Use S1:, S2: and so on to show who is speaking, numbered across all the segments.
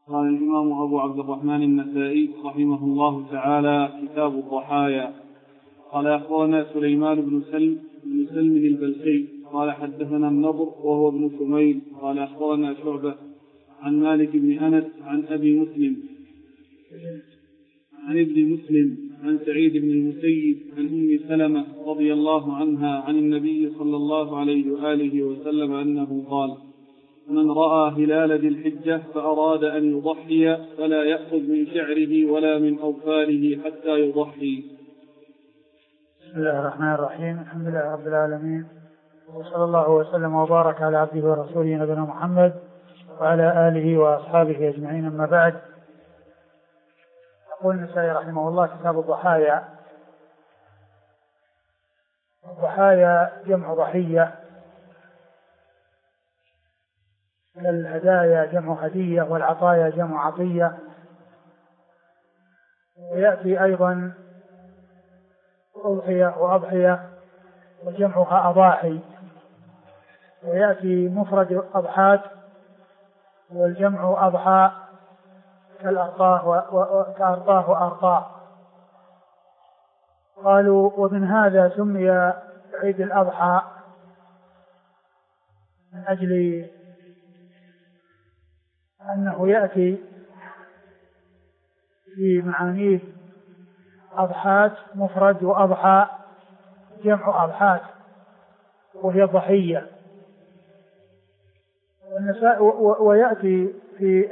S1: قال الإمام أبو عبد الرحمن النسائي رحمه الله تعالى: كتاب الضحايا. قال أخبرنا سليمان بن سلم البلخي قال حدثنا النضر وهو ابن شميل قال أخبرنا شعبة عن مالك بن أنس عن أبي مسلم عن ابن مسلم عن سعيد بن المسيب عن أم سلمة رضي الله عنها عن النبي صلى الله عليه وآله وسلم أنه قال: من رأى هلال ذي الحجة فأراد أن يضحي فلا يأخذ من شعره ولا من أظفاره حتى يضحي.
S2: بسم الله الرحمن الرحيم. الحمد لله رب العالمين، وصلى الله وسلم وبارك على عبده ورسوله نبينا محمد وعلى آله وأصحابه أجمعين. أما بعد، يقول النسائي رحمه الله: كتاب الضحايا. الضحايا جمع ضحية، الهدايا جمع هدية، والعطايا جمع عطية. ويأتي أيضا أضحية وأضحية وجمعها أضاحي، ويأتي مفرد أضحات والجمع أضحى كالأرطاه وأرطاه. قالوا: ومن هذا سمي عيد الأضحى من أجل أنه يأتي في معانيه أضحات مفرد وأضحى جمع أضحات وهي ضحية. ويأتي في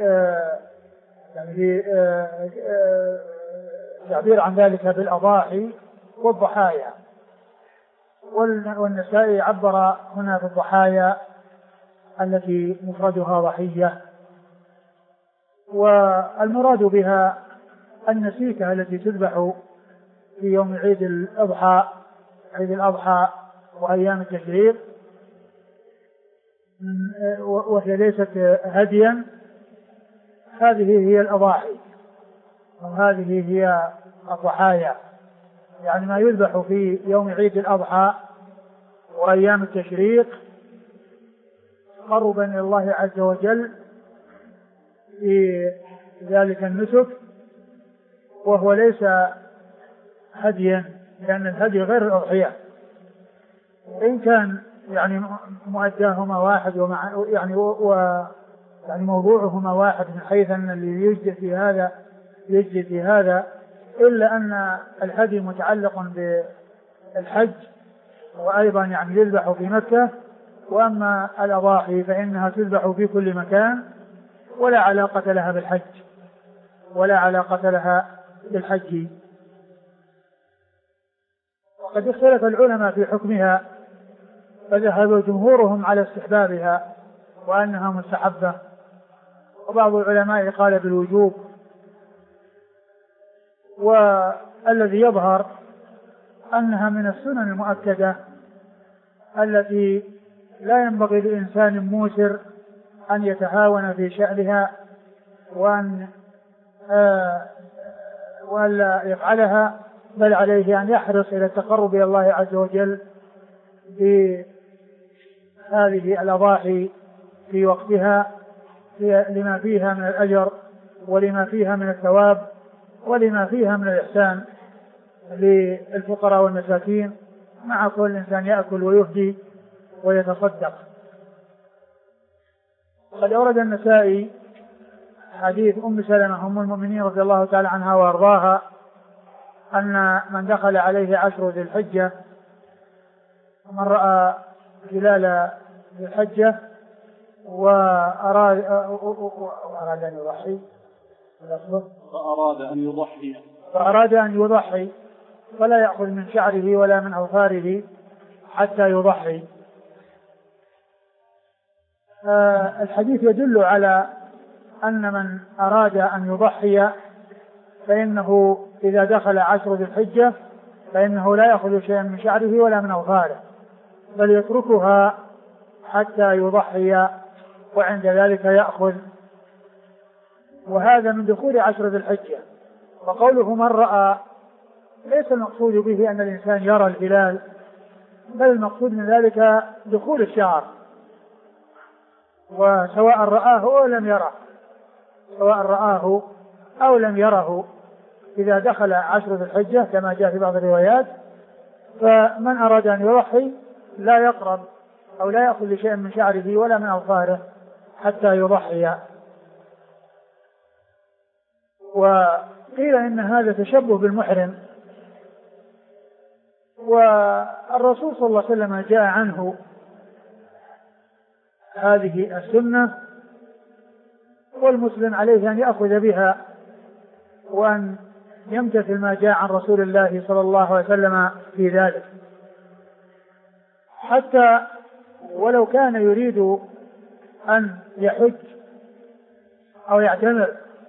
S2: تعبير عن ذلك بالأضاحي والضحايا. والنسائي عبر هنا بالضحايا التي مفردها ضحية، والمراد بها النسيكة التي تذبح في يوم عيد الأضحى وأيام التشريق، وهي ليست هديا. هذه هي الأضاحي، وهذه هي الضحايا، يعني ما يذبح في يوم عيد الأضحى وأيام التشريق تقربا إلى الله عز وجل في ذلك النسك، وهو ليس هديا، لأن الهدي غير الأضحية، إن كان يعني مؤداهما واحد يعني موضوعهما واحد، من حيث أن اللي يجزي في هذا، إلا أن الهدي متعلق بالحج، وأيضا يعني يذبح في مكة، وأما الأضاحي فإنها تذبح في كل مكان ولا علاقة لها بالحج. وقد اختلف العلماء في حكمها، فذهب جمهورهم على استحبابها وأنها مستحبة، وبعض العلماء قال بالوجوب. والذي يظهر أنها من السنن المؤكدة التي لا ينبغي لإنسان موسر أن يتهاون في شأنها وألا يفعلها، بل عليه أن يحرص إلى التقرب إلى الله عز وجل بهذه الأضاحي في وقتها، لما فيها من الأجر ولما فيها من الثواب ولما فيها من الإحسان للفقراء والمساكين، مع كل إنسان يأكل ويهدي ويتصدق. قد أورد النسائي حديث أم سلمة أم المؤمنين رضي الله تعالى عنها وأرضاها أن من دخل عليه 10 ذي الحجة ومن رأى هلال ذي الحجة وأراد أن يضحي فلا يأخذ من شعره ولا من أظفاره حتى يضحي. الحديث يدل على أن من أراد أن يضحي فإنه إذا دخل 10 ذي الحجة فإنه لا يأخذ شيئا من شعره ولا من أظفاره، بل يتركها حتى يضحي، وعند ذلك يأخذ. وهذا من دخول 10 ذي الحجة. وقوله من رأى ليس المقصود به أن الإنسان يرى الهلال، بل المقصود من ذلك دخول الشهر، وسواء رآه أو لم يره، سواء رآه أو لم يره إذا دخل 10 ذي الحجة كما جاء في بعض الروايات. فمن أراد أن يضحي لا يقرب أو لا يأخذ شيئا من شعره ولا من أظفاره حتى يضحي. وقيل إن هذا تشبه بالمحرم، والرسول صلى الله عليه وسلم جاء عنه هذه السنة، والمسلم عليه أن يأخذ بها وأن يمتثل ما جاء عن رسول الله صلى الله عليه وسلم في ذلك، حتى ولو كان يريد أن يحج أو يعتمر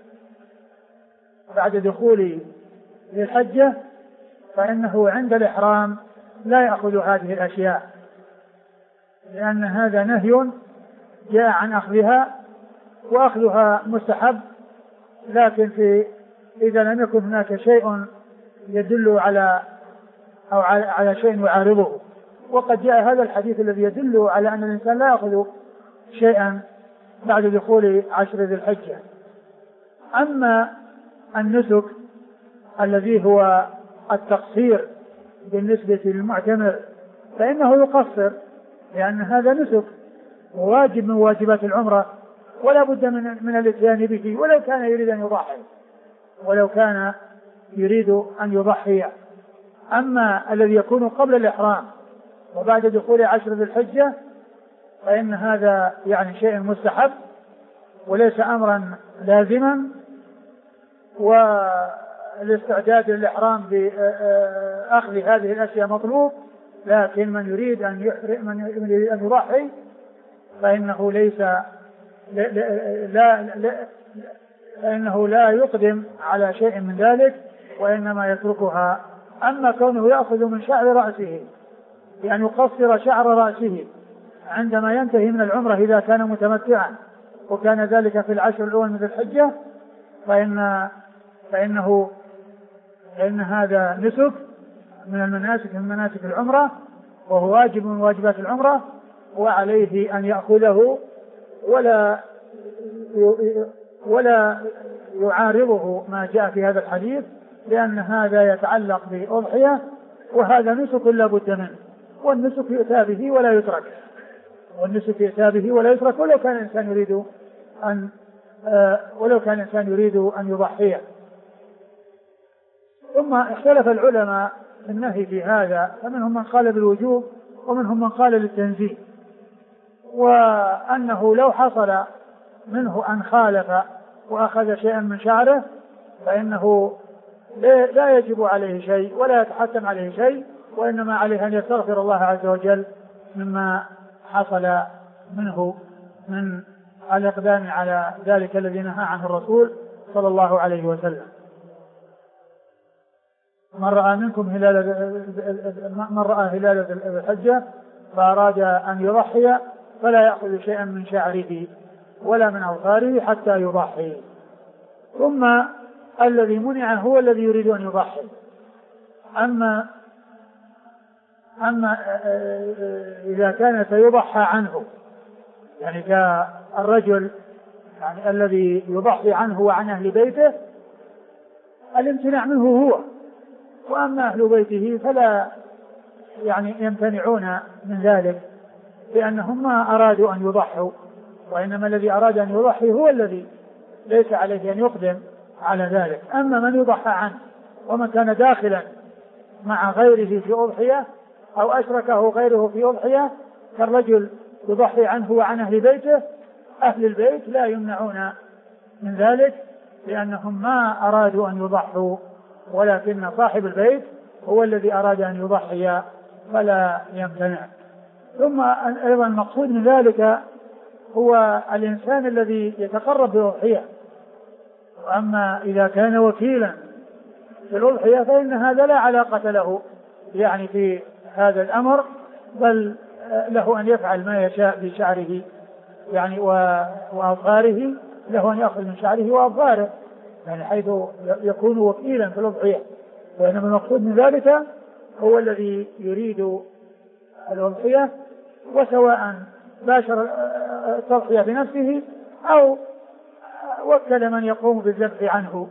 S2: بعد دخول الحجة فإنه عند الإحرام لا يأخذ هذه الأشياء، لأن هذا نهي جاء عن أخذها، وأخذها مستحب، لكن إذا لم يكن هناك شيء يدل على شيء يعارضه. وقد جاء هذا الحديث الذي يدل على أن الإنسان لا يأخذ شيئا بعد دخول 10 ذي الحجة. أما النسك الذي هو التقصير بالنسبة للمعتمر فإنه يقصر، لأن هذا نسك وواجب من واجبات العمرة ولا بد من الاتيان به ولو كان يريد أن يضحي. أما الذي يكون قبل الإحرام وبعد دخول 10 ذي الحجة فإن هذا يعني شيء مستحب وليس أمرا لازما، والاستعداد للإحرام بأخذ هذه الأشياء مطلوب، لكن من يريد أن يضحي فإنه لا يقدم على شيء من ذلك وإنما يتركها. أما كونه يأخذ من شعر رأسه يعني يقصر شعر رأسه عندما ينتهي من العمرة إذا كان متمتعا وكان ذلك في 10 الأول من الحجة فإن هذا نسك من مناسك العمرة، وهو واجب من واجبات العمرة، وعليه أن يأخذه ولا يعارضه ما جاء في هذا الحديث، لأن هذا يتعلق بأضحية وهذا نسك لا بد منه، والنسك يؤتى به ولا يترك، ولو كان الإنسان يريد أن يضحيه. ثم اختلف العلماء في النهي في هذا، فمنهم من قال بالوجوب ومنهم من قال للتنزيه، وأنه لو حصل منه أن خالف وأخذ شيئا من شعره فإنه لا يجب عليه شيء ولا يتحتم عليه شيء، وإنما عليه أن يستغفر الله عز وجل مما حصل منه من الإقدام على ذلك الذي نهى عنه الرسول صلى الله عليه وسلم. من رأى هلال ذي الحجة فأراد أن يضحي فلا يأخذ شيئا من شعره ولا من أظفاره حتى يضحي. ثم الذي منع هو الذي يريد أن يضحي. أما إذا كان سيضحى عنه، يعني كالرجل يعني الذي يضحي عنه وعن أهل بيته، الامتناع منه هو، وأما أهل بيته فلا يعني يمتنعون من ذلك لأنهم ما أرادوا أن يضحوا، وإنما الذي أراد أن يضحي هو الذي ليس عليه أن يقدم على ذلك. أما من يضحى عنه ومن كان داخلا مع غيره في أضحية أو أشركه غيره في أضحية كالرجل يضحي عنه وعن أهل بيته، أهل البيت لا يمنعون من ذلك لأنهم ما أرادوا أن يضحوا، ولكن صاحب البيت هو الذي أراد أن يضحي فلا يمتنع. ثم أيضا المقصود من ذلك هو الإنسان الذي يتقرب بالأضحية. وأما إذا كان وكيلا في الأضحية فإن هذا لا علاقة له يعني في هذا الأمر، بل له أن يفعل ما يشاء بشعره يعني وأظفاره، له أن يأخذ من شعره وأظفاره يعني حيث يكون وكيلا في الأضحية. وإنما المقصود من ذلك هو الذي يريد الأضحية، وسواء باشر التضحية بنفسه أو وكل من يقوم بالذبح عنه.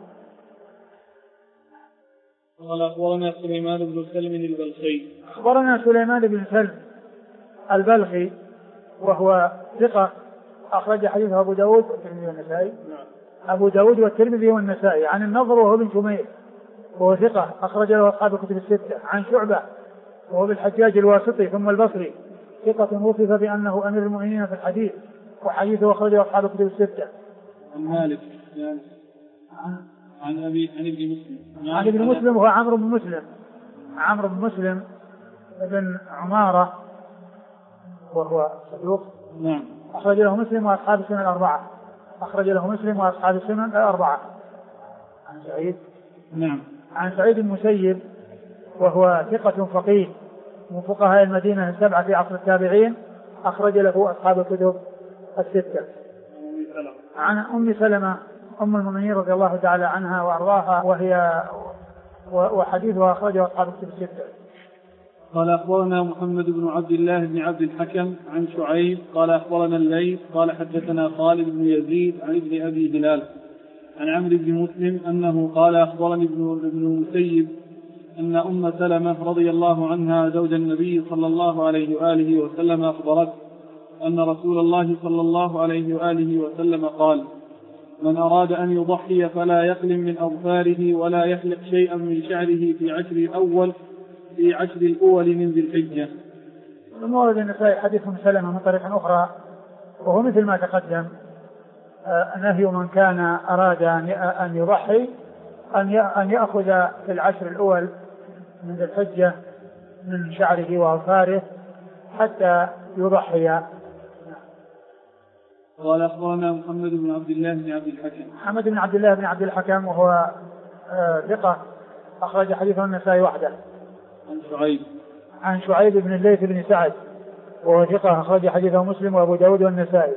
S1: قال أخبرنا سليمان بن سلم البلخي.
S2: أخبرنا سليمان بن سلم البلخي وهو ثقة أخرج حديثه أبو داود والترمذي والنسائي. أبو داود والترمذي والنسائي. عن النضر وهو بن شمير وهو ثقة أخرج له أصحاب الكتب الستة. عن شعبة وهو بالحجاج الواسطي ثم البصري ثقة وصف بأنه أمير المؤمنين في الحديث وحديثه أخرجه أصحاب الكتب الستة.
S1: عن مالك عن ابن مسلم.
S2: عن ابن مسلم وهو عمرو بن مسلم ابن عمارة وهو صدوق.
S1: نعم.
S2: أخرج له مسلم وأصحاب السنن الأربعة. عن سعيد.
S1: نعم.
S2: عن سعيد المسيب وهو ثقة فقيه من فقهاء المدينة السبعة في عصر التابعين أخرج له أصحاب الكتب الستة. عن أم سلمة أم المؤمنين رضي الله تعالى عنها وأرضاها وحديثها أخرجه أصحاب الكتب الستة.
S1: قال أخبرنا محمد بن عبد الله بن عبد الحكم عن شعيب قال أخبرنا الليث قال حدثنا خالد بن يزيد عن ابن أبي هلال عن عمرو بن مسلم أنه قال أخبرني ابن المسيب أن أم سلمة رضي الله عنها زوج النبي صلى الله عليه وآله وسلم أخبرت أن رسول الله صلى الله عليه وآله وسلم قال: من أراد أن يضحي فلا يقلم من أظفاره ولا يحلق شيئا من شعره في عشر الأول من ذي الحجة.
S2: ثم ورد النسائي حديث أم سلمة من طريق أخرى وهو مثل ما تقدم، نهي من كان أراد أن يضحي أن يأخذ في العشر الأول من ذي الحجة من شعره وأظفاره حتى يضحي.
S1: قال أخبرنا محمد بن عبد الله بن عبد الحكم.
S2: محمد بن عبد الله بن عبد الحكم وهو ثقة أخرج حديثه النسائي وحده. عن شعيب بن الليث بن سعد وهو ثقة أخرج حديثه مسلم وأبو داود والنسائي.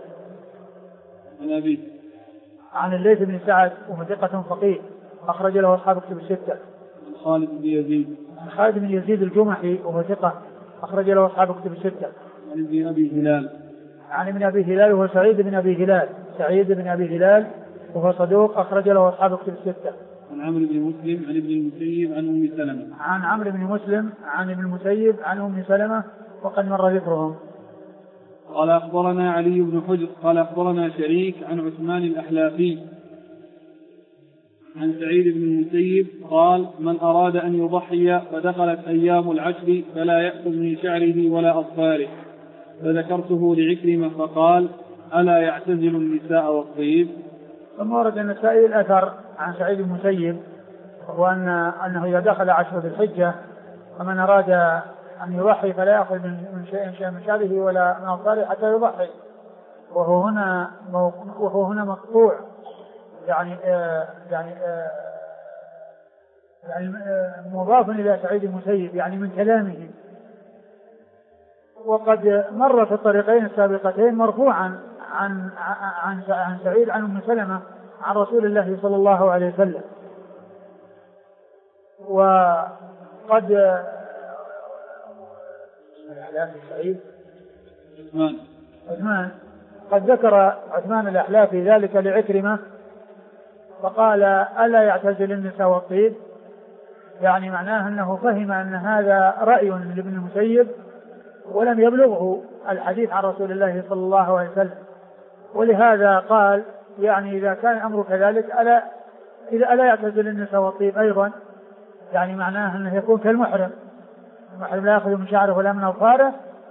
S2: عن الليث بن سعد وهو ثقة فقيه أخرج له أصحاب الكتب الستة.
S1: خالد بن
S2: يزيد الجمحي وهو ثقة أخرج له أصحاب الكتب الستة. عن ابن أبي هلال وهو سعيد بن أبي هلال وهو صدوق أخرج له أصحاب الكتب الستة.
S1: عن عمرو بن مسلم عن ابن المسيب عن أم سلمة.
S2: عن عمرو بن مسلم عن ابن المسيب عن أم سلمة وقد مر ذكرهم.
S1: قال أخبرنا علي بن حجر قال أخبرنا شريك عن عثمان الأحلافي عن سعيد بن المسيب قال: من أراد أن يضحي فدخلت أيام العشر فلا يأخذ من شعره ولا أظفاره، فذكرته لعكرمة فقال: ألا يعتزل النساء والطيب؟
S2: ثم ورد النسائي الأثر عن سعيد بن المسيب وهو أنه إذا دخل عشر ذي الحجة فمن أراد أن يضحي فلا يأخذ من شيء من شعره ولا من أظفاره حتى يضحي، وهو هنا مقطوع يعني مضاف إلى سعيد المسيب يعني من كلامه، وقد مر في الطريقين السابقتين مرفوعا عن سعيد عن أم سلمة عن رسول الله صلى الله عليه وسلم. وقد سعيد عثمان قد ذكر عثمان الأحلافي ذلك لعكرمة فقال: ألا يعتزل النساء والطيب؟ يعني معناه أنه فهم أن هذا رأي لابن المسيب ولم يبلغه الحديث عن رسول الله صلى الله عليه وسلم، ولهذا قال: يعني إذا كان الأمر كذلك ألا يعتزل النساء والطيب أيضا؟ يعني معناه أنه يكون كالمحرم، المحرم لا يأخذ من شعره ولا من أظفاره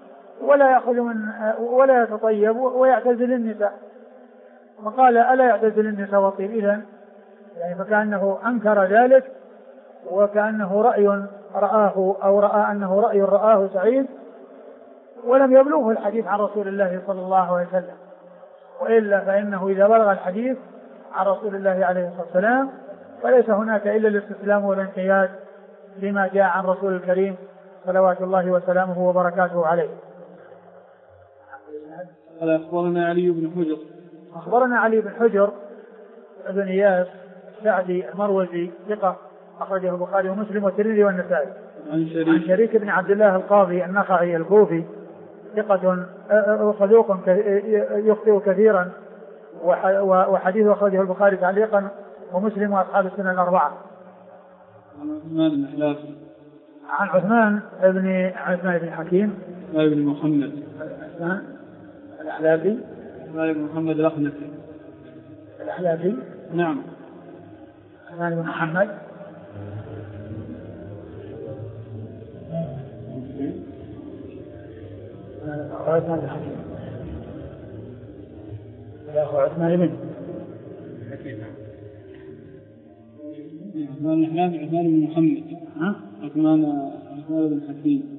S2: ولا يتطيب ويعتزل النساء، وقال: ألا يعتزل النساء والطيب؟ إذن يعني فكأنه أنكر ذلك وكأنه رأي رآه أو رأى أنه رأي رآه سعيد ولم يبلغه الحديث عن رسول الله صلى الله عليه وسلم، وإلا فإنه إذا بلغ الحديث عن رسول الله عليه الصلاة والسلام فليس هناك إلا الاستسلام والانقياد لما جاء عن رسول الكريم صلوات الله وسلامه وبركاته عليه.
S1: قال أخبرنا علي بن حجر.
S2: أخبرنا علي بن حجر بن إياس السعدي المروزي ثقة أخرجه البخاري ومسلم والترمذي والنسائي.
S1: عن
S2: شريك بن عبد الله القاضي النخعي الكوفي ثقة صدوق يخطئ كثيرا وحديث أخرجه البخاري تعليقا ومسلم وأصحاب السنة الأربعة. عن عثمان بن حكيم
S1: بن محمد
S2: الأحلافي
S1: بن محمد
S2: الأحلافي.
S1: نعم.
S2: عثمان بن محمد عثمان بن حكيم يا أخو عثمان بن
S1: بن محمد عثمان بن حكيم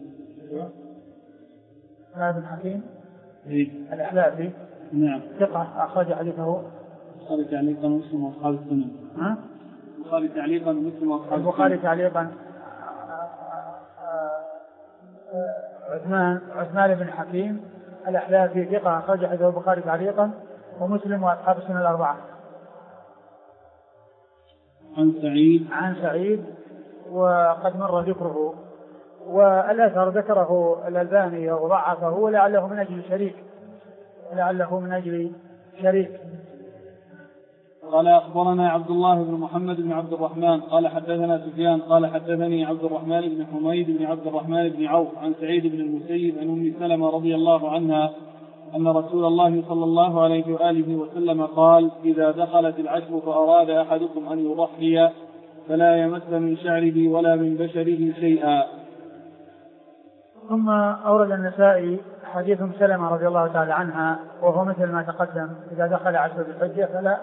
S2: الأحلافي.
S1: نعم.
S2: ثقة أخرج حديثه
S1: البخاري تعليقا ومسلم وأصحاب السنن. البخاري تعليقا ومسلم وأصحاب السنن.
S2: البخاري تعليقا عثمان بن حكيم الأحلافي ثقة أخرج حديثه البخاري تعليقا ومسلم وأصحاب السنن الأربعة.
S1: عن سعيد
S2: وقد مر ذكره، والأثر ذكره الألباني وضعفه ولعله من أجل شريك.
S1: قال أخبرنا عبد الله بن محمد بن عبد الرحمن قال حدثنا سفيان قال حدثني عبد الرحمن بن حميد بن عبد الرحمن بن عوف عن سعيد بن المسيب عن أم سلمة رضي الله عنها أن رسول الله صلى الله عليه وآله وسلم قال: إذا دخلت العشر فأراد أحدكم أن يضحي فلا يمس من شعره ولا من بشره شيئا.
S2: ثم أورد النسائي حديث أم سلمة رضي الله تعالى عنها وهو مثل ما تقدم: إذا دخل عشر ذي الحجة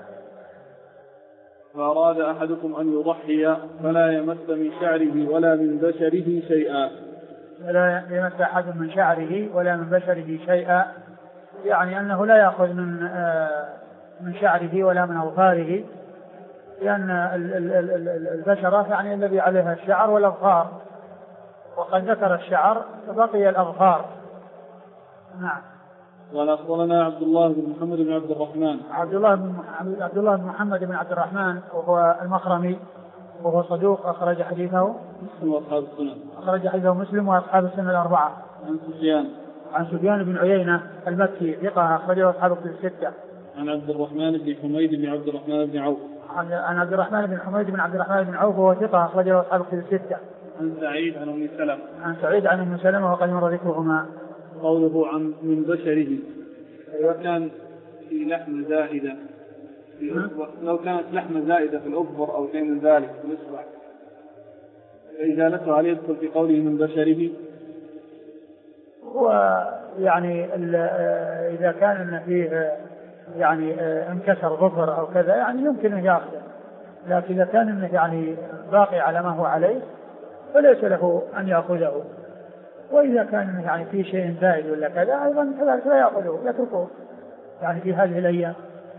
S1: فأراد أحدكم أن يضحي فلا يمس من شعره ولا من بشره شيئا.
S2: فلا يمس أحد من شعره ولا من بشره شيئا، يعني أنه لا يأخذ من شعره ولا من أظفاره، لأن البشرة يعني الذي عليها الشعر والأظفار، وقد ذكر الشعر فبقي الأظفار. نعم.
S1: قال أخبرنا عبد الله بن محمد بن عبد الرحمن.
S2: عبد الله بن محمد بن عبد الرحمن وهو المخرمي وهو صدوق أخرج حديثه
S1: مسلم وأصحاب السنن.
S2: أخرج حديثه مسلم وأصحاب السنن الأربعة. عن سفيان بن عيينة المكي ثقة أخرجه أصحاب الكتب الستة.
S1: عن عبد الرحمن بن حميد بن عبد الرحمن بن عوف.
S2: عن عبد الرحمن بن حميد بن عبد الرحمن بن عوف وهو ثقة أخرجه أصحاب الكتب الستة.
S1: عن سعيد عن أم سلمة.
S2: عن سعيد عن أم سلمة وقد مر ذكرهما.
S1: قوله عن من بشره، لو كان في لحم زائدة لو كانت لحمة زائدة في الأظفر أو شيء من ذلك في الإصبع فإزالته عليه يدخل في قوله من بشره.
S2: ويعني إذا كان فيه يعني انكسر ظفر أو كذا يعني يمكن أن يأخذه، لكن إذا كان يعني باقي على ما هو عليه فليس له أن يأخذه. وإذا كان يعني في شيء زائد ولا كذا أيضا كذلك لا يأخذه، يتركه يعني في هذه الأيام.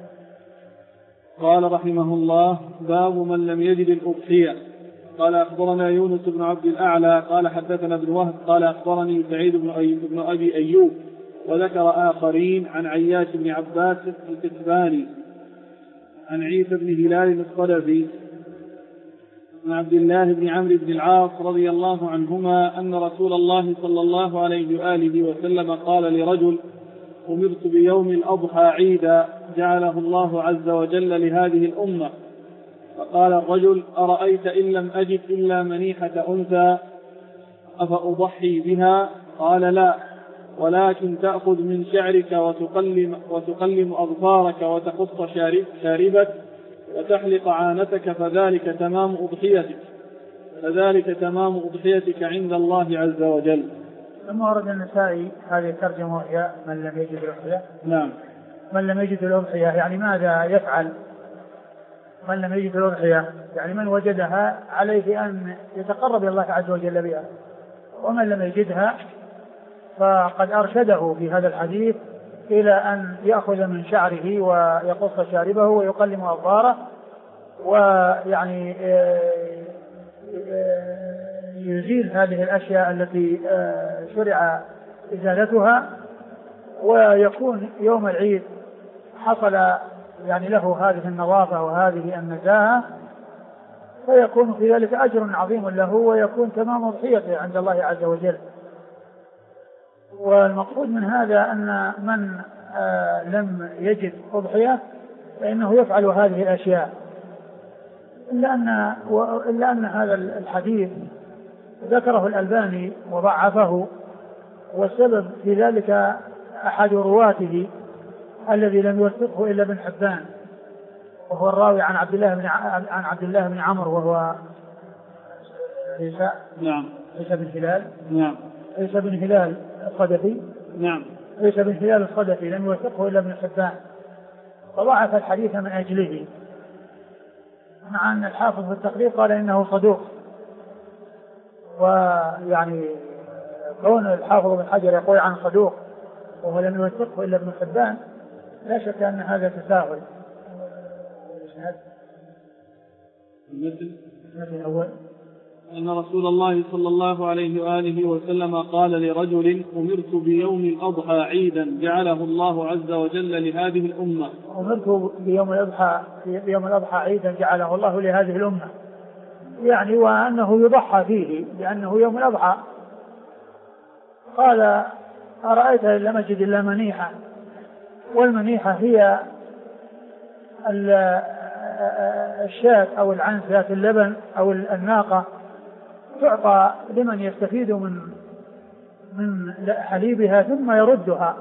S1: قال رحمه الله: باب من لم يجد الأضحية. قال أخبرنا يونس بن عبد الأعلى قال حدثنا ابن وهب قال أخبرني سعيد بن أبي أيوب وذكر آخرين عن عياش بن عباس الكتباني عن عيسى بن هلال الصدفي عن عبد الله بن عمرو بن العاص رضي الله عنهما أن رسول الله صلى الله عليه وآله وسلم قال لرجل: أمرت بيوم الأضحى عيدا جعله الله عز وجل لهذه الأمة. فقال الرجل: أرأيت إن لم أجد إلا منيحة أنثى أفأضحي بها؟ قال: لا، ولكن تأخذ من شعرك وتقلم أظفارك وتقص شاربك وتحلق عانتك فذلك تمام أضحيتك عند الله عز وجل.
S2: ثم ورد النسائي هذه الترجمة وهي من لم يجد الأضحية.
S1: نعم.
S2: من لم يجد الأضحية يعني ماذا يفعل؟ من لم يجد الأضحية يعني من وجدها عليه أن يتقرب إلى الله عز وجل بها، ومن لم يجدها فقد أرشده في هذا الحديث إلى أن يأخذ من شعره ويقص شاربه ويقلم أظفاره، ويعني يزيل هذه الأشياء التي شرع إزالتها، ويكون يوم العيد حصل يعني له هذه النظافة وهذه النزاهة، فيكون في ذلك أجر عظيم له ويكون تمام أضحيته عند الله عز وجل. والمقصود من هذا أن من لم يجد أضحية فإنه يفعل هذه الأشياء، إلا أن هذا الحديث ذكره الألباني وضعفه، والسبب في ذلك أحد رواته الذي لم يوثقه إلا ابن حبان، وهو الراوي عن عبد الله بن عمرو، وهو عيسى بن هلال.
S1: نعم.
S2: عيسى بن هلال الصدفي.
S1: نعم.
S2: عيسى بن هلال الصدفي لم يوثقه إلا ابن حبان، فضعف الحديث من أجله، مع أن الحافظ في التقريب قال إنه صدوق. ويعني كون الحافظ بن حجر يقول عن صدوق وهو لم يوثقه إلا ابن حبان لا شك أن هذا تساهل.
S1: المثل الأول أن رسول الله صلى الله عليه وآله وسلم قال لرجل: أمرت بيوم الأضحى عيدا جعله الله عز وجل لهذه الأمة.
S2: أمرت بيوم الأضحى عيدا جعله الله لهذه الأمة، يعني وأنه يضحى فيه لأنه يوم الأضحى. قال: أرأيت إن لم أجد إلا منيحة، والمنيحة هي الشاة أو العنز ذات اللبن أو الناقة، تعطى لمن يستفيد من حليبها ثم يردها.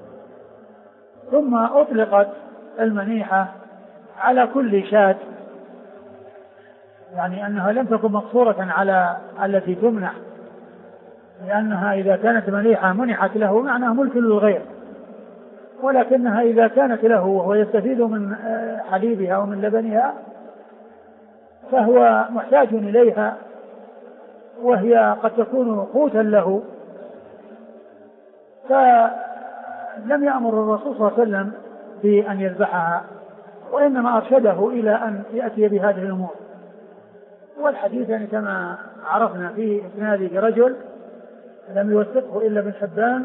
S2: ثم أطلقت المنيحة على كل شاة، يعني أنها لم تكن مقصورة على التي تمنح، لأنها إذا كانت منيحة منحت له معناه ملك للغير، ولكنها إذا كانت له وهو يستفيد من حليبها ومن لبنها فهو محتاج إليها، وهي قد تكون قوتا له. فلم يأمر الرسول صلى الله عليه وسلم بأن يذبحها، وإنما أرشده إلى أن يأتي بهذه الأمور. والحديث يعني كما عرفنا في إسناده رجل لم يوثقه إلا ابن حبان،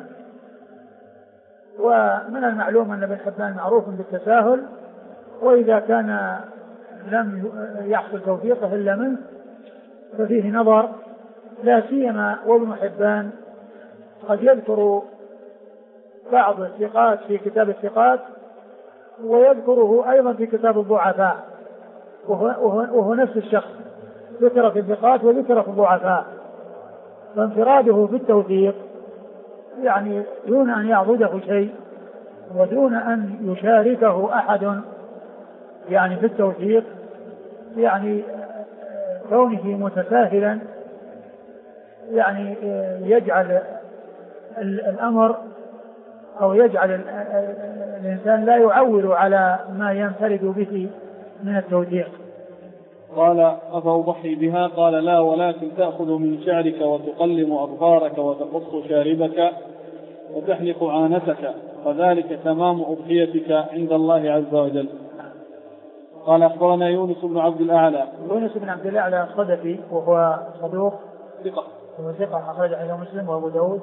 S2: ومن المعلوم أن ابن حبان معروف بالتساهل، وإذا كان لم يحصل توثيقه إلا منه ففيه نظر، لا سيما وابن حبان قد يذكر بعض الثقات في كتاب الثقات ويذكره أيضا في كتاب الضعفاء، وهو نفس الشخص، ذكر في الثقات وذكر في الضعفاء. فانفراده في التوثيق يعني دون أن يعضده شيء ودون أن يشاركه أحد يعني في التوثيق، يعني كونه متساهلا يعني يجعل الأمر أو يجعل الإنسان لا يعول على ما ينفرد به من التوثيق.
S1: قال: أفأضحي بها؟ قال: لا، ولكن تأخذ من شعرك وتقلم أظفارك وتقص شاربك وتحلق عانتك، فذلك تمام أضحيتك عند الله عز وجل. قال: أخبرنا يونس بن عبد الأعلى.
S2: يونس بن عبد الأعلى الصدفي وهو صدوق
S1: ثقة
S2: أخرج حديثه مسلم وأبو داود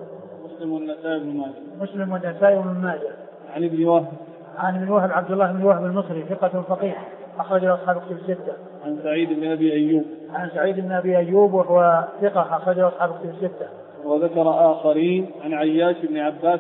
S2: مسلم والنسائي وابن ماجه. عن ابن وهب عبد الله بن وهب المصري ثقة فقيه أخرج أصحاب الكتب الستة.
S1: عن سعيد بن أبي أيوب
S2: وهو ثقة أخرج أصحاب الكتب الستة.
S1: وذكر آخرين عن عياش بن عباس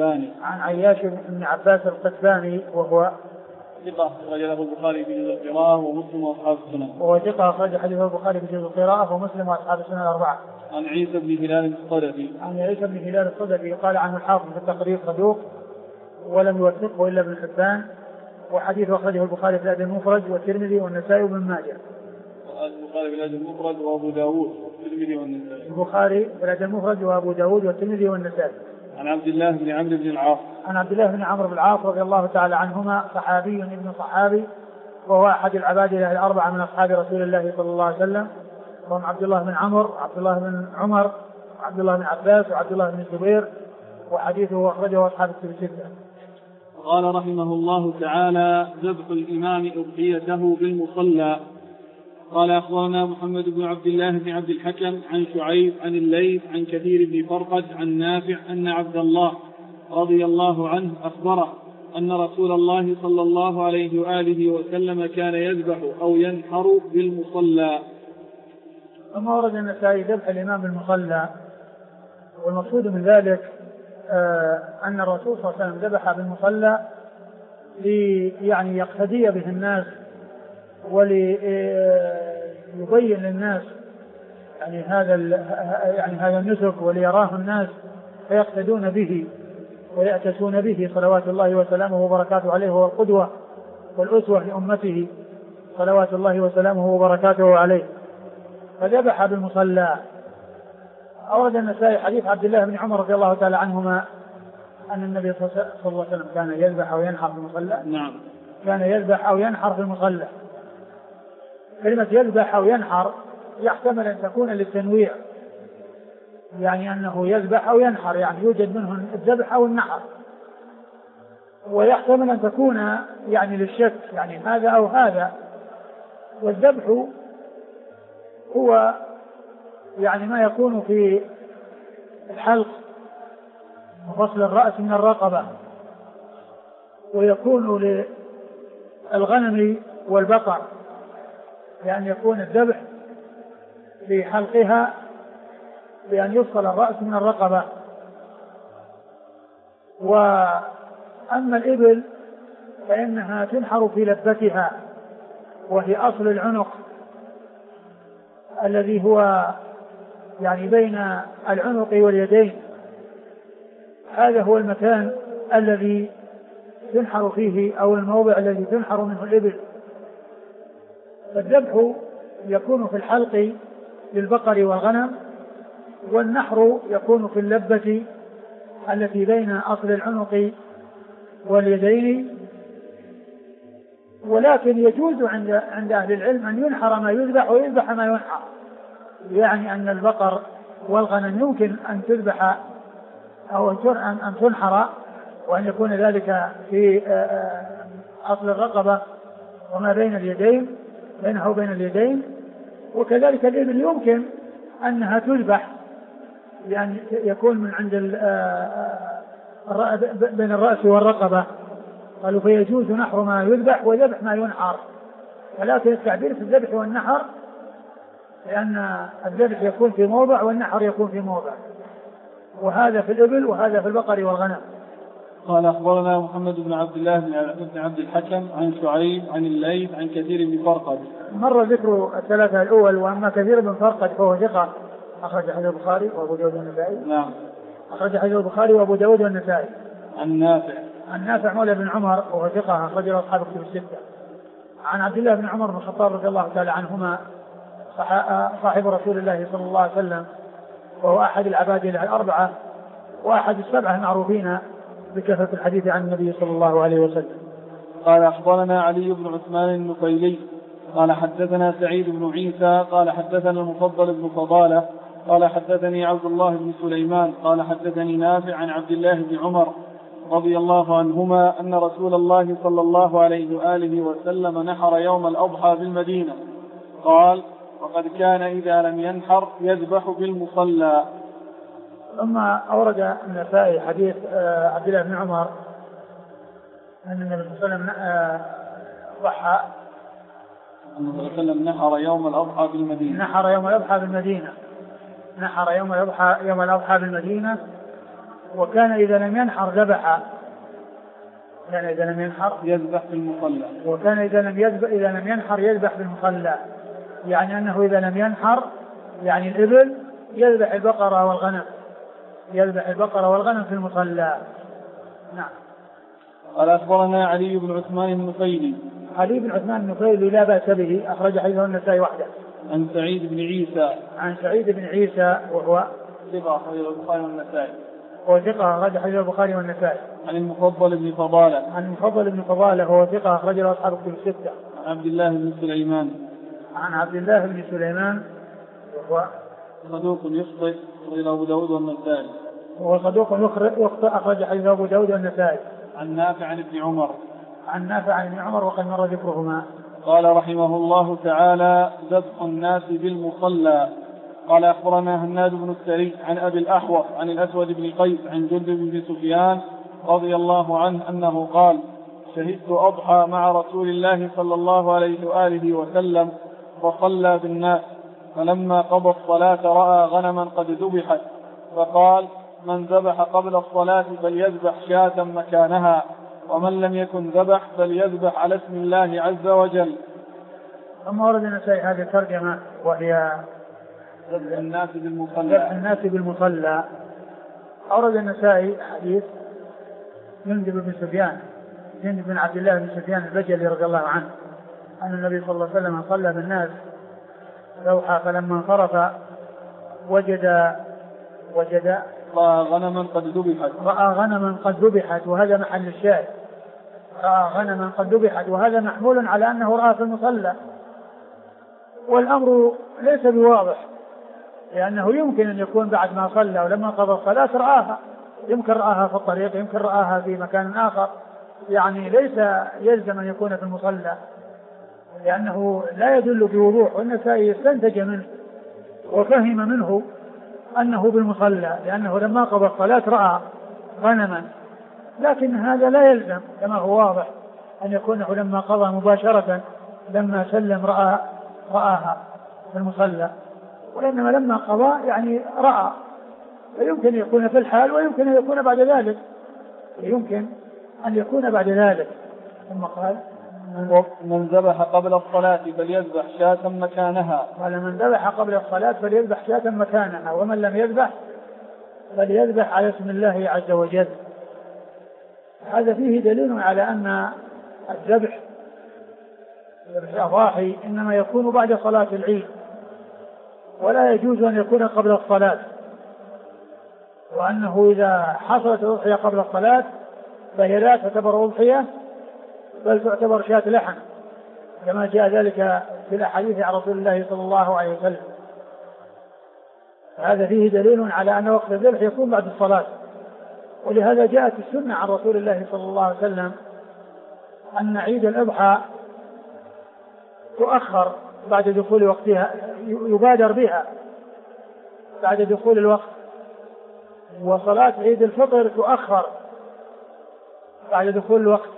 S2: القتباني وهو
S1: ثقة أخرج له البخاري في جزء القراءة ومسلم وأصحاب السنن.
S2: وهو ثقة أخرج حديث البخاري في جزء القراءة ومسلم وأصحاب السنن الأربعة.
S1: عن عيسى بن هلال الصدفي
S2: قال عنه الحافظ في التقريب صدوق ولم يوثقه إلا ابن حبان، وحديث أخرجه البخاري في الأدب المفرد والترمذي والنسائي وابن ماجه.
S1: البخاري في الأدب المفرد وأبو داود والترمذي والنسائي.
S2: البخاري في الأدب المفرد وأبو داود والترمذي والنسائي.
S1: عن عبد الله بن عمرو بن العاص
S2: رضي الله تعالى عنهما، صحابي ابن صحابي، وهو أحد العبادلة الأربعة من أصحاب رسول الله صلى الله عليه وسلم، وهم عبد الله بن عمرو، عبد الله بن عمر، عبد الله بن عباس، وعبد الله بن الزبير، وحديثه أخرجه أصحاب الكتب الستة.
S1: قال رحمه الله تعالى: ذبح الإمام أضحيته بالمصلى. قال: أخبرنا محمد بن عبد الله بن عبد الحكم عن شعيب عن الليث عن كثير بن فرقد عن نافع أن عبد الله رضي الله عنه أخبره أن رسول الله صلى الله عليه وآله وسلم كان يذبح أو ينحر بالمصلى.
S2: أما ورد النسائي ذبح الإمام بالمصلى، والمقصود من ذلك أن الرسول صلى الله عليه وسلم ذبح بالمصلى يعني يقتدي به الناس وليبين للناس يعني هذا النسك وليراه الناس فيقتدون به ويأتسون به صلوات الله وسلامه وبركاته عليه، هو القدوة والأسوة لأمته صلوات الله وسلامه وبركاته عليه. فذبح بالمصلى. أورد النسائي حديث عبد الله بن عمر رضي الله تعالى عنهما أن النبي صلى الله عليه وسلم كان يذبح أو ينحر في المصلى.
S1: نعم.
S2: كان يذبح أو ينحر في المصلى. كلمة يذبح أو ينحر يحتمل أن تكون للتنويع، يعني أنه يذبح أو ينحر، يعني يوجد منه الذبح أو النحر، ويحتمل أن تكون يعني للشك، يعني هذا أو هذا. والذبح هو يعني ما يكون في الحلق وفصل الرأس من الرقبة، ويكون للغنم والبقر، يعني يكون الذبح في حلقها بأن يفصل الرأس من الرقبة. وأما الإبل فإنها تنحر في لبتها، وهي أصل العنق الذي هو يعني بين العنق واليدين، هذا هو المكان الذي تنحر فيه أو الموضع الذي تنحر منه الإبل. فالذبح يكون في الحلق للبقر والغنم، والنحر يكون في اللبة التي بين أصل العنق واليدين. ولكن يجوز عند أهل العلم أن ينحر ما يذبح ويذبح ما ينحر، يعني أن البقر والغنم يمكن أن تذبح أو أن تنحر، وأن يكون ذلك في أصل الرقبة وما بين اليدين، بينه وبين اليدين. وكذلك الإبل يمكن أنها تذبح، يعني يكون من عند بين الرأس والرقبة. قالوا فيجوز نحر ما يذبح وذبح ما ينحر، ولكن التعبير في الذبح والنحر لأن الذبح يكون في موضع والنحر يكون في موضع، وهذا في الإبل وهذا في البقر والغنم.
S1: قال أخبرنا محمد بن عبد الله بن عبد الحكم عن شعيب عن الليث عن كثير بن فرقد.
S2: مر ذكر الثلاثة الأول، وأما كثير بن فرقد فهو ثقة أخرج حديث البخاري وأبو داود والنسائي.
S1: نعم.
S2: أخرج حديث البخاري وأبو داود والنسائي.
S1: عن نافع.
S2: عن نافع مولى بن عمر وهو ثقة أخرج له أصحاب الكتب الستة. عن عبد الله بن عمر بن الخطاب رضي الله تعالى عنهما صاحب رسول الله صلى الله عليه وسلم، وهو أحد العباد الأربعة وأحد السبعة المعروفين بكثرة الحديث عن النبي صلى الله عليه وسلم.
S1: قال أخبرنا علي بن عثمان النفيلي قال حدثنا سعيد بن عيسى قال حدثنا المفضل بن فضالة قال حدثني عبد الله بن سليمان قال حدثني نافع عن عبد الله بن عمر رضي الله عنهما أن رسول الله صلى الله عليه وآله وسلم نحر يوم الأضحى بالمدينة. قال وقد كان إذا لم ينحر يذبح بالمصلى.
S2: ثم أورد النسائي حديث عبد الله بن عمر أن النبي صلى الله عليه وسلم ضحى،
S1: النبي صلى الله عليه وسلم نحر يوم الأضحى بالمدينة.
S2: نحر يوم الأضحى بالمدينة. نحر يوم الأضحى بالمدينة. وكان إذا لم ينحر ذبح، كان إذا لم ينحر
S1: يذبح بالمصلى.
S2: وكان إذا لم ينحر يذبح بالمصلى، يعني أنه إذا لم ينحر يعني الإبل يذبح البقرة والغنم، يذبح البقرة والغنم في المصلى. نعم.
S1: قال أخبرنا علي بن عثمان النفيلي.
S2: علي بن عثمان النفيلي لا بأس به، أخرج حديثه النسائي وحده.
S1: عن سعيد بن عيسى.
S2: عن سعيد بن عيسى وهو
S1: ثقة أخرج البخاري والنسائي.
S2: هو ثقة أخرج حديث البخاري والنسائي.
S1: عن المفضل بن فضالة.
S2: عن المفضل بن فضالة هو ثقة أخرج له أصحاب الكتب الستة.
S1: عن عبد الله بن سليمان.
S2: عن عبد الله بن سليمان وهو
S1: صدوق يخطئ أخرج أبو داود والنسائي.
S2: وهو صدوق يخطئ أخرج حديث أبو داود والنسائي.
S1: عن نافع عن ابن عمر.
S2: عن نافع عن ابن عمر وقد مر ذكرهما.
S1: قال رحمه الله تعالى ذبح الناس بالمصلى. قال أخبرنا هناد بن السري عن أبي الأحوص عن الأسود بن قيس عن جندب بن سفيان رضي الله عنه أنه قال شهدت أضحى مع رسول الله صلى الله عليه وآله وسلم فصلى بالناس، فلما قضى الصلاة رأى غنما قد ذبحت فقال من ذبح قبل الصلاة فليذبح شاة مكانها، ومن لم يكن ذبح فليذبح على اسم الله عز وجل.
S2: ثم ورد النسائي هذه الترجمة وهي
S1: ذبح الناس
S2: بالمصلى. أورد النسائي حديث جندب بن عبد الله بن سفيان البجلي رضي الله عنه أن النبي صلى الله عليه وسلم صلى بالناس روحا فلما انصرف وجد
S1: رأى غنما قد ذبحت
S2: وهذا محل الشاهد. رأى غنما قد ذبحت وهذا محمول على أنه رأى في المصلى، والأمر ليس بواضح لأنه يمكن أن يكون بعد ما صلى ولما قضى الصلاة رآها، يمكن رآها في الطريق، يمكن رآها في مكان آخر، يعني ليس يلزم أن يكون في المصلى لأنه لا يدل بوضوح. والنسائي استنتج منه وفهم منه أنه بالمصلى لأنه لما قضى الصلاة رأى غنما، لكن هذا لا يلزم كما هو واضح أن يكونه لما قضى مباشرة لما سلم رآها في المصلى، وإنما لما قضى يعني رأى، فيمكن أن يكون في الحال ويمكن أن يكون بعد ذلك. ثم قال
S1: من ذبح قبل الصلاة فليذبح شاة مكانها.
S2: قال من ذبح قبل الصلاة فليذبح شاة مكانها، ومن لم يذبح فليذبح على اسم الله عز وجل. هذا فيه دليل على أن الذبح الأضاحي إنما يكون بعد صلاة العيد، ولا يجوز أن يكون قبل الصلاة، وأنه إذا حصلت الأضحية قبل الصلاة فهي لا تعتبر أضحية بل تعتبر شاة لحم، كما جاء ذلك في الأحاديث عن رسول الله صلى الله عليه وسلم. هذا فيه دليل على أن وقت الذبح يكون بعد الصلاة، ولهذا جاءت السنة عن رسول الله صلى الله عليه وسلم أن عيد الأضحى تؤخر بعد دخول وقتها، يبادر بها بعد دخول الوقت، وصلاة عيد الفطر تؤخر بعد دخول الوقت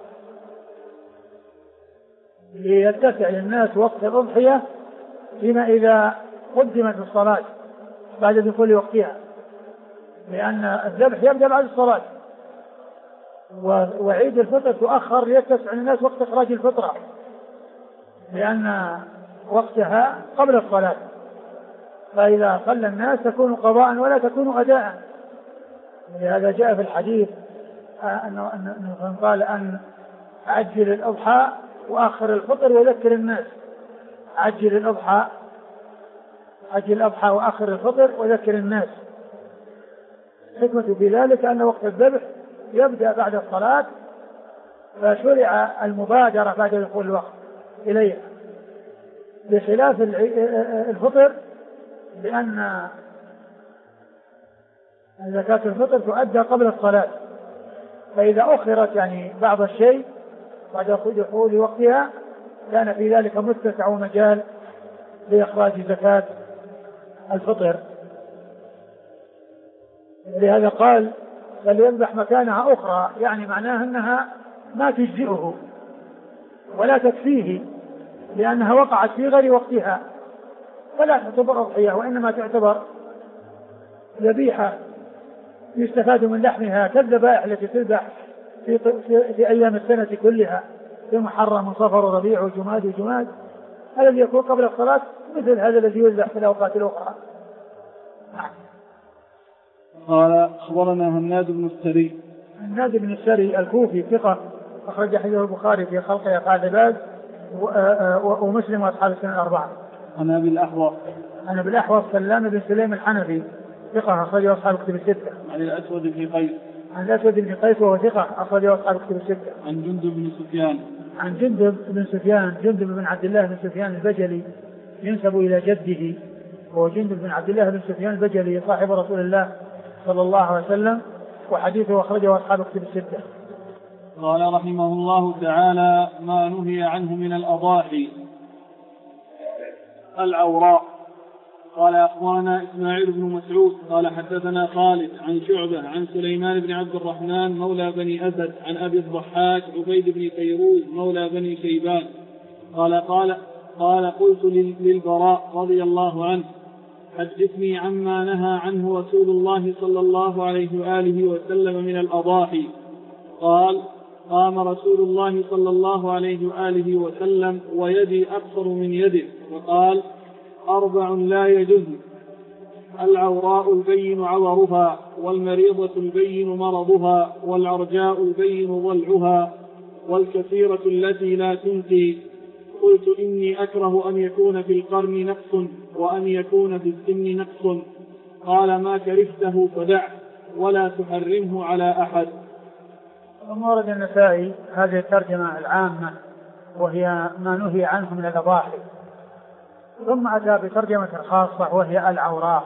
S2: ليتسع للناس وقت الأضحية، فيما إذا قدمت الصلاة بعد دخول وقتها، لأن الذبح يبدأ بعد الصلاة، وعيد الفطر تؤخر ليتسع للناس وقت إخراج الفطرة لأن وقتها قبل الصلاة، فإذا صلى الناس تكون قضاء ولا تكون أداء. لهذا جاء في الحديث أنه قال أن أعجل الأضحى وآخر الفطر وذكر الناس. عجل الأضحى وآخر الفطر وذكر الناس. حكمة بذلك أن وقت الذبح يبدأ بعد الصلاة، فشرع المبادرة بعد دخول الوقت إليها، بخلاف الفطر لأن زكاة الفطر تؤدى قبل الصلاة، فإذا أخرت يعني بعض الشيء بعد دخول وقتها كان في ذلك متسع ومجال لإخراج زكاة الفطر. لهذا قال فليذبح مكانها أخرى، يعني معناها أنها ما تجزئه ولا تكفيه لأنها وقعت في غير وقتها، فلا تعتبر أضحية وإنما تعتبر ذبيحة يستفاد من لحمها كالذبائح التي تذبح في أيام السنة كلها، في محرم وصفر وربيع وجماد الذي يكون قبل الصلاة، مثل هذا الذي يذبح في الأوقات الأخرى.
S1: قال أخبرنا هناد بن السري
S2: الكوفي ثقة، أخرج حديثه البخاري في خلق أفعال العباد ومسلم وأصحاب السنن الأربعة.
S1: عن أبي الأحوص سلام بن سليم الحنفي ثقة، أخرجه أصحاب الكتب الستة.
S2: عن الأسود بن قيس وهو ثقة، أخرجه أصحاب الكتب الستة.
S1: عن
S2: جندب بن عبد الله بن سفيان البجلي ينسب إلى جده، وهو جندب بن عبد الله بن سفيان البجلي صاحب رسول الله صلى الله عليه وسلم، وحديثه أخرجه أصحاب الكتب الستة.
S1: قال رحمه الله تعالى: ما نهي عنه من الأضاحي. العوراء. قال أخبرنا إسماعيل بن مسعود قال حدثنا خالد عن شعبة عن سليمان بن عبد الرحمن مولى بني أسد عن أبي الضحاك عبيد بن فيروز مولى بني شيبان قال قلت للبراء رضي الله عنه: حدثني عما نهى عنه رسول الله صلى الله عليه وآله وسلم من الأضاحي. قال: قام رسول الله صلى الله عليه وآله وسلم ويدي أقصر من يده وقال: 4 لا يجزن: العوراء البين عورها، والمريضة البين مرضها، والعرجاء البين ضلعها، والكثيرة التي لا تنقي. قلت: إني أكره أن يكون في القرن نقص وأن يكون في السن نقص. قال: ما كرهته فدعه ولا تحرمه على أحد.
S2: ورد النسائي هذه الترجمة العامة وهي ما نهي عنه من الأضاحي، ثم أتى بترجمة خاصة وهي العوراء.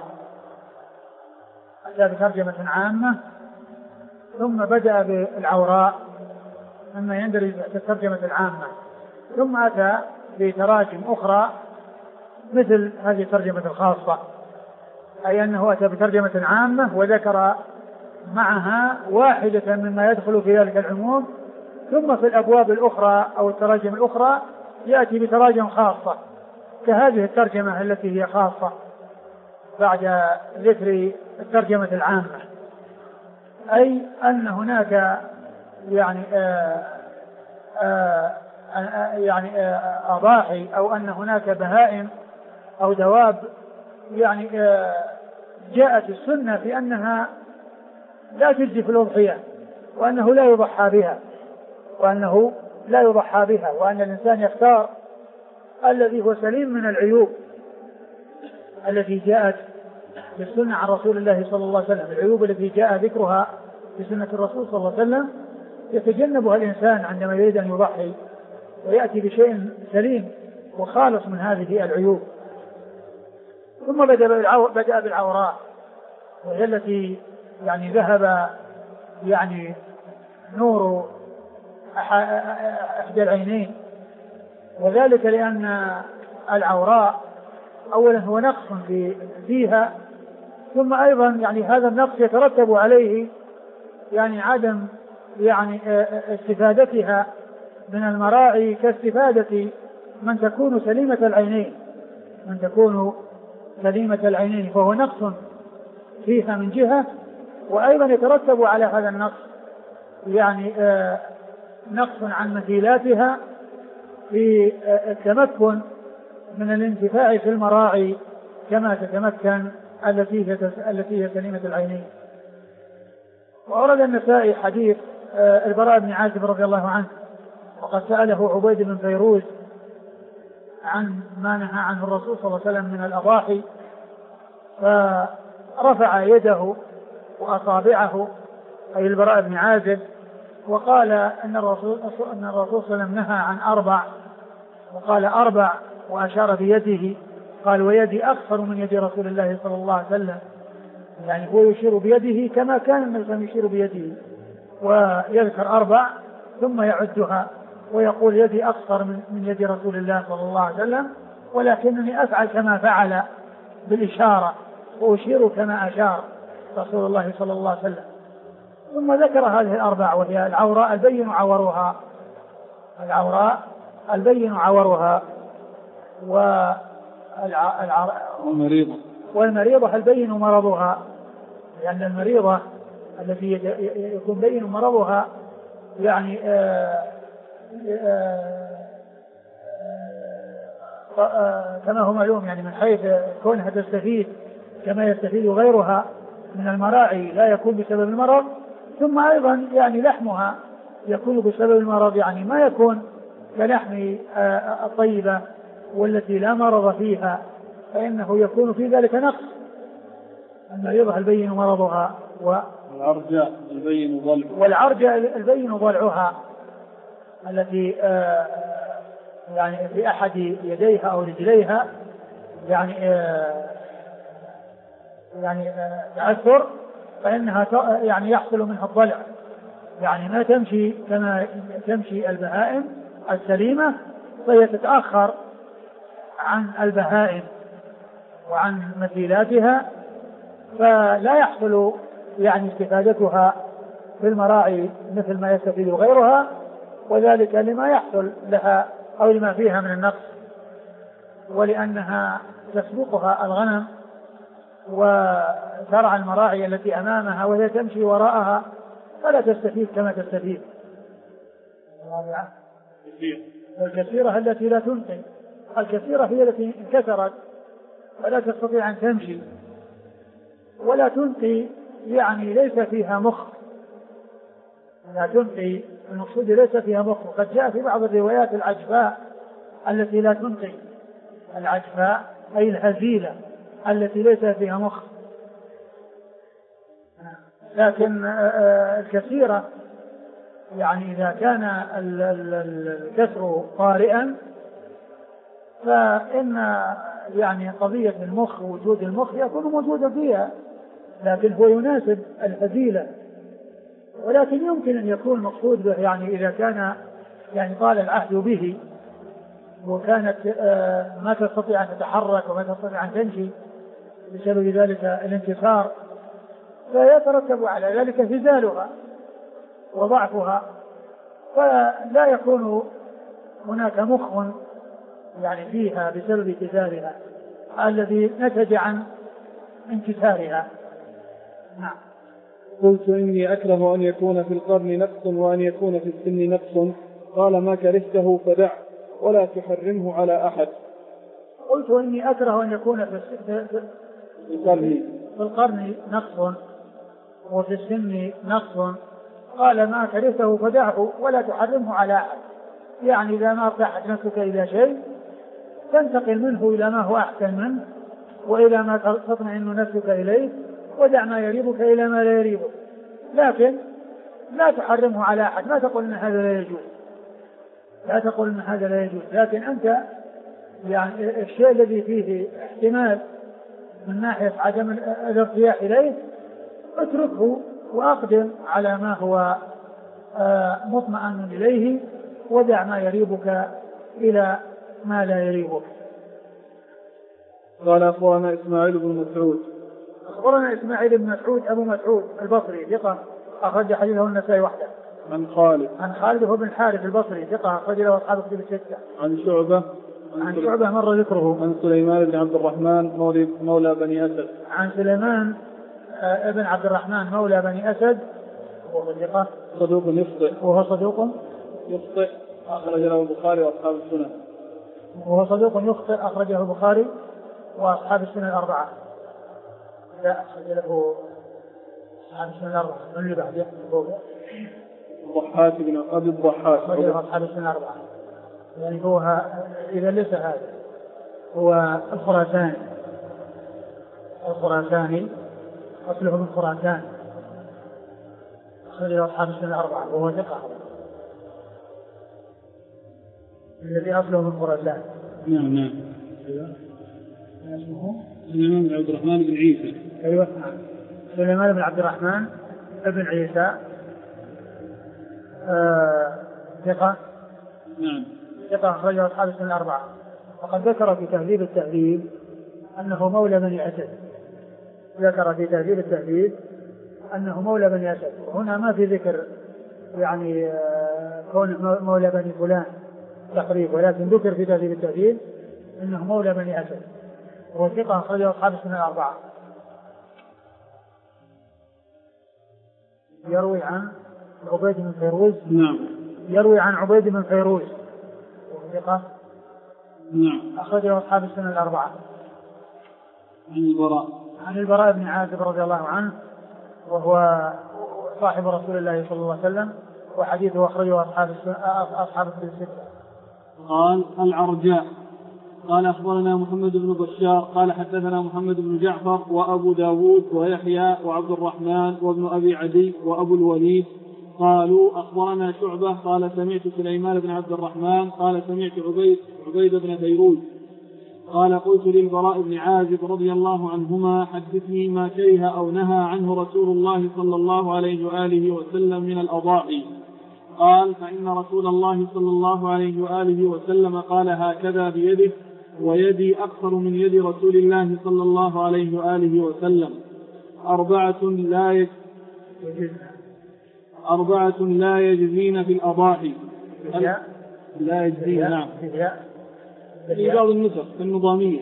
S2: أتى بترجمة عامة ثم بدأ بالعوراء مما يندرج في الترجمة العامة، ثم أتى بتراجم أخرى مثل هذه الترجمة الخاصة، أي أنه أتى بترجمة عامة وذكر معها واحدة مما يدخل في ذلك العموم، ثم في الأبواب الأخرى أو التراجم الأخرى يأتي بتراجم خاصة كهذه الترجمة التي هي خاصة بعد ذكر الترجمة العامة، أي أن هناك أضاحي أو أن هناك بهائم أو دواب جاءت السنة في أنها لا تجزي في الأضحية، وأنه لا يضحى بها، وأن الإنسان يختار الذي هو سليم من العيوب التي جاءت في السنة عن رسول الله صلى الله عليه وسلم. العيوب التي جاء ذكرها في سنة الرسول صلى الله عليه وسلم يتجنبها الإنسان عندما يريد أن يضحي، ويأتي بشيء سليم وخالص من هذه العيوب. ثم بدأ بالعوراء، وهي التي ذهب نور إحدى العينين، وذلك لأن العوراء أولا هو نقص فيها، ثم أيضا هذا النقص يترتب عليه عدم استفادتها من المراعي كاستفادة من تكون سليمة العينين، فهو نقص فيها من جهة، وأيضا يترتب على هذا النقص نقص عن مثيلاتها في التمكن من الانتفاع في المراعي كما تتمكن التي هي سليمة العينين. وأورد النسائي حديث البراء بن عازب رضي الله عنه، وقد سأله عبيد بن فيروز عن ما نهى عنه الرسول صلى الله عليه وسلم من الأضاحي، فرفع يده وأصابعه أي البراء بن عازب، وقال أن الرسول صلى الله عليه وسلم نهى عن 4، وقال 4 وأشار بيده، قال: ويدي أقصر من يد رسول الله صلى الله عليه وسلم، هو يشير بيده كما كان النبي صلى الله عليه وسلم يشير بيده، ويذكر 4 ثم يعدها ويقول: يدي أقصر من يد رسول الله صلى الله عليه وسلم، ولكنني أفعل كما فعل بالإشارة، وأشير كما أشار رسول الله صلى الله عليه وسلم. ثم ذكر هذه 4، وهي العوراء البين عورها، والمريضة البين مرضها، لأن المريضة التي يكون بين مرضها كما هو معلوم من حيث كونها تستفيد كما يستفيد غيرها من المراعي لا يكون بسبب المرض، ثم أيضا لحمها يكون بسبب المرض، ما يكون كلحم الطيبة والتي لا مرض فيها، فإنه يكون في ذلك نقص. المريضة البين مرضها، والعرجاء البين ضلعها التي في أحد يديها أو رجليها تعثر، فإنها يحصل منها الضلع، ما تمشي كما تمشي البهائم السليمة، فهي تتأخر عن البهائم وعن مثيلاتها، فلا يحصل استفادتها في المراعي مثل ما يستفيد غيرها، وذلك لما يحصل لها أو لما فيها من النقص، ولأنها تسبقها الغنم وترعى المراعي التي أمامها وهي تمشي وراءها، فلا تستفيد كما تستفيد. الرابعة الكثيرة التي لا تنقي. الكثيرة هي التي انكسرت ولا تستطيع أن تمشي ولا تنقي، يعني ليس فيها مخ، لا تنقي المقصود ليس فيها مخ. وقد جاء في بعض الروايات العجفاء التي لا تنقي، العجفاء أي الهزيلة التي ليس فيها مخ. لكن الكثيرة يعني إذا كان الكسر طارئا فإن يعني قضية المخ وجود المخ يكون موجودا فيها، لكن هو يناسب الهزيلة. ولكن يمكن أن يكون مقصود به يعني إذا كان يعني طال العهد به وكانت ما تستطيع أن تتحرك وما تستطيع أن تمشي بسبب ذلك الانكسار، فيترتب على ذلك هزالها وضعفها، فلا يكون هناك مخ يعني فيها بسبب انكسارها الذي نتج عن انكسارها. نعم.
S1: قلت إني أكره أن يكون في القرن نقص وأن يكون في السن نقص. قال ما كرهته فدع ولا تحرمه على أحد.
S2: قلت إني أكره أن يكون في القرن نقص وفي السن نقص. قال ما كرهته فدعه ولا تحرمه على أحد، يعني إذا ما ارتاحت نفسك إلى شيء تنتقل منه إلى ما هو أحسن منه وإلى ما تطمئن نفسك إليه، ودع ما يريبك إلى ما لا يريبك، لكن لا تحرمه على أحد. ما تقول أن هذا لا يجوز، لا تقول أن هذا لا يجوز، لكن أنت يعني الشيء الذي فيه احتمال من ناحية عدم الارتياح إليه اتركه وأقدم على ما هو مطمئن إليه، ودع ما يريبك إلى ما لا يريبك.
S1: قال أخبرنا إسماعيل بن مسعود.
S2: أخبرنا إسماعيل بن مسعود أبو مسعود البصري ثقة أخرج حديثه النسائي وحده.
S1: عن خالد
S2: هو بن حارث البصري ثقة أخرج له أصحاب الكتب الستة.
S1: عن شعبة
S2: مر ذكره.
S1: عن سليمان بن عبد الرحمن مولى بني أسد.
S2: عن سليمان ابن عبد الرحمن مولى بني أسد وهو ثقة
S1: صدوق يخطئ.
S2: وهو صدوق
S1: يخطئ أخرجه البخاري وأصحاب السنن.
S2: وهو صدوق يخطئ أخرجه البخاري وأصحاب السنن الأربعة. لا أخرج له أصحاب السنن الأربعة. من اللي بعده؟
S1: الضحاك بن أبي الضحاك
S2: أخرج له أصحاب السنن الأربعة. يعني هو إذا ليس هذا هو الخراساني أصله من خراسان، أخرج له أصحاب السنن الأربعة وهو ثقة الذي أصله من خراسان.
S1: نعم. اسمه سليمان بن عبد الرحمن بن عيسى.
S2: أيوة نعم. سليمان بن عبد الرحمن بن عيسى ثقة.
S1: نعم.
S2: ثقة أخرجه أصحاب السنن الأربعة. وقد ذكر في تهذيب التهذيب أنه مولى بني أسد. ذكر في تهذيب التهذيب أنه مولى بني أسد. هنا ما في ذكر يعني كون مولى بني فلان تقريب، ولكن ذكر في تهذيب التهذيب أنه مولى بني أسد. هو ثقة أخرجه أصحاب السنن الأربعة. يروي عن عبيد بن فيروز.
S1: نعم.
S2: يروي عن عبيد بن فيروز وهو ثقة.
S1: نعم.
S2: أخرجه أصحاب السنن الأربعة. عن البراء بن عازب رضي الله عنه وهو صاحب رسول الله صلى الله عليه وسلم، وحديثه أخرجه أصحاب الكتب الستة.
S1: قال العرجاء قال أخبرنا محمد بن بشار قال حدثنا محمد بن جعفر وأبو داود ويحيى وعبد الرحمن وابن أبي عدي وأبو الوليد قالوا أخبرنا شعبة قال سمعت سليمان بن عبد الرحمن قال سمعت عبيد بن فيروز قال قلت للبراء بن عازب رضي الله عنهما حدثني ما كره أو نهى عنه رسول الله صلى الله عليه وآله وسلم من الأضاحي. قال فإن رسول الله صلى الله عليه وآله وسلم قال هكذا بيده ويدي أكثر من يد رسول الله صلى الله عليه وآله وسلم. أربعة لا يجزين في الأضاحي. لا يجزين. نعم. في بعض النسخ في النظامية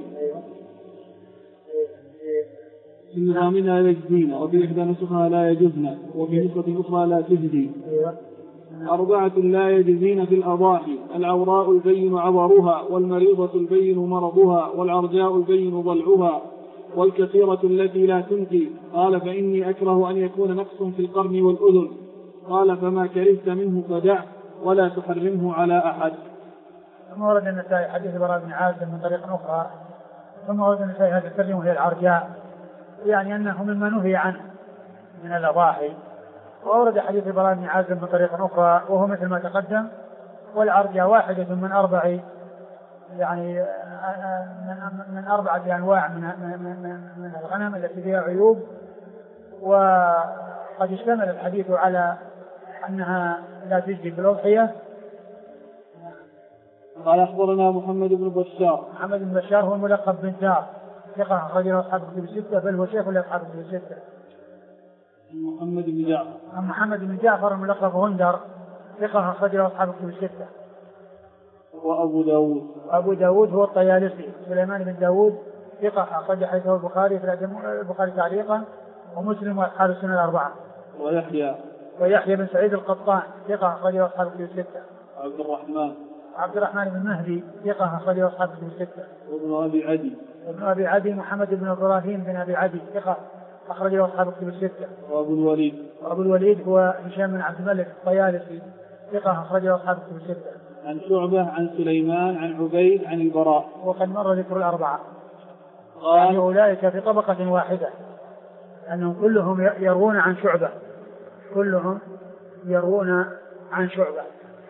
S1: لا يجزين، وفي إحدى نسخها لا يجزن، وفي نسخة أخرى لا تجزي. 4 لا يجزين في الأضاحي: العوراء البين عورها، والمريضة البين مرضها، والعرجاء البين ضلعها، والكثيرة التي لا تنتي. قال: فإني أكره أن يكون نقص في القرن والأذن. قال: فما كرهت منه فدع، ولا تحرمه على أحد.
S2: ثم ورد النسائي حديث براء بن عازب من طريق أخرى. ثم ورد النسائي هذا الترجمة وهي العرجاء، يعني أنه مما نهي عنه من الأضاحي. وورد حديث براء بن عازب من طريق أخرى وهو مثل ما تقدم. والعرجاء واحدة من 4 يعني من 4 أنواع من الغنم التي فيها عيوب. وقد اشتمل الحديث على أنها لا تجزي في الأضحية.
S1: قال: أخبرنا محمد بن بشار.
S2: محمد بن بشار هو الملقب بن دار، ثقة أخرجه أصحاب الكتب الستة، بل هو شيخ لأصحاب الكتب الستة.
S1: محمد بن جعفر.
S2: محمد بن جعفر الملقب غندر، ثقة أخرجه أصحاب الكتب الستة.
S1: وأبو داود.
S2: أبو داود هو الطيالسي سليمان بن داود، ثقة أخرج حديثه البخاري تعليقا ومسلم وأصحاب السنن الأربعة. ويحيى بن سعيد القطان، ثقة أخرجه أصحاب الكتب الستة. عبد الرحمن بن مهدي، ثقة أخرجه أصحاب الكتب الستة. وابن أبي عدي محمد بن إبراهيم بن أبي عدي، ثقة أخرجه أصحاب الكتب الستة. وأبو الوليد هو هشام بن عبد الملك الطيالسي، ثقة أخرجه أصحاب الكتب الستة.
S1: عن شعبة عن سليمان عن عبيد عن البراء.
S2: وقد مر ذكر الأربعة. يعني أولئك في طبقة واحدة، أنهم كلهم يروون عن شعبة، كلهم يروون عن شعبة.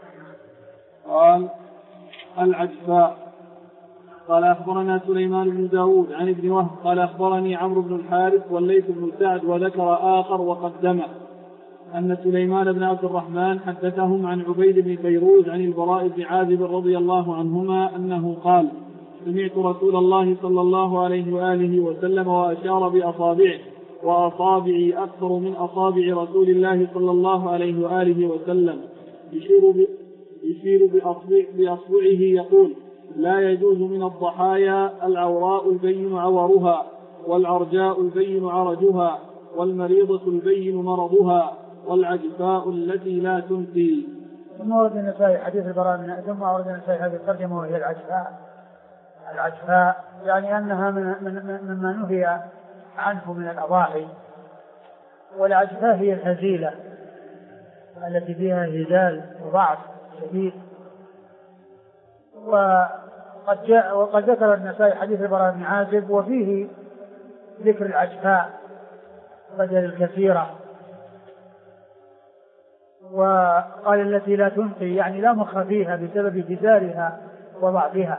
S1: قال: العجفاء. قال: أخبرنا سليمان بن داود عن ابن وهب قال: أخبرني عمرو بن الحارث والليث بن سعد وذكر آخر وقدمه أن سليمان بن عبد الرحمن حدثهم عن عبيد بن فيروز عن البراء بن عازب رضي الله عنهما أنه قال: سمعت رسول الله صلى الله عليه وآله وسلم وأشار بأصابعه، وأصابعي أكثر من أصابع رسول الله صلى الله عليه وآله وسلم، يشير بأصبعه يقول: لا يجوز من الضحايا العوراء البين عورها، والعرجاء البين عرجها، والمريضة البين مرضها، والعجفاء التي لا تنتي.
S2: ثم ورد النسائي حديث البراء. ثم ورد النسائي هذه الترجمة وهي العجفاء يعني أنها مما نهي عنه من الأضاحي. والعجفاء هي الهزيلة التي فيها هزال وضعف شديد. وقد ذكر النسائي حديث البراء بن عازب وفيه ذكر العجفاء بدل الكثيرة. وقال التي لا تنقي يعني لا مخ فيها بسبب جدارها وضعفها.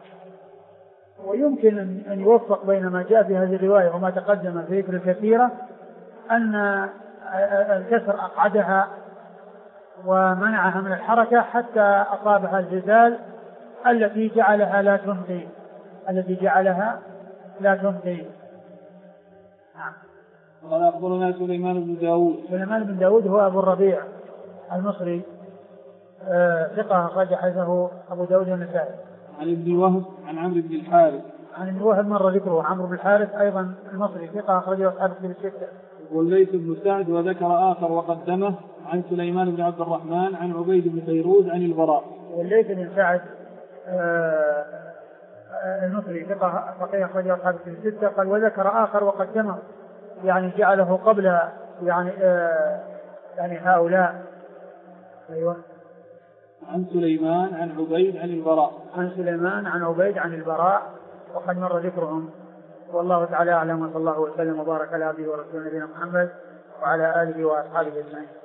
S2: ويمكن أن يوفق بين ما جاء في هذه الرواية وما تقدم في ذكر الكثيرة أن الكسر أقعدها ومنعها من الحركة حتى أصابها الزلزال التي جعلها لا تنقي.
S1: قال: أخبرنا سليمان
S2: بن داود هو أبو الربيع المصري، ثقة أخرج حديثه أبو داود والنسائي.
S1: عن ابن وهب عن عمرو بن الحارث.
S2: عن ابن وهب مر ذكره. عمرو بن الحارث أيضا المصري، ثقة أخرجه أصحاب الكتب الستة.
S1: والليث بن سعد وذكر آخر وقدمه عن سليمان بن عبد الرحمن عن عبيد بن فيروز عن البراء.
S2: والليث بن سعد المصري، ثقة فقيه أخرجه أصحاب الكتب الستة. قال: وذكر آخر وقدمه يعني جعله قبل يعني هؤلاء. أيوة.
S1: عن سليمان عن عبيد عن البراء.
S2: عن سليمان عن عبيد عن البراء وقد مر ذكرهم. والله تعالى أعلم، وصلى الله وسلم وبارك على عبده ورسوله نبينا محمد وعلى آله وأصحابه أجمعين.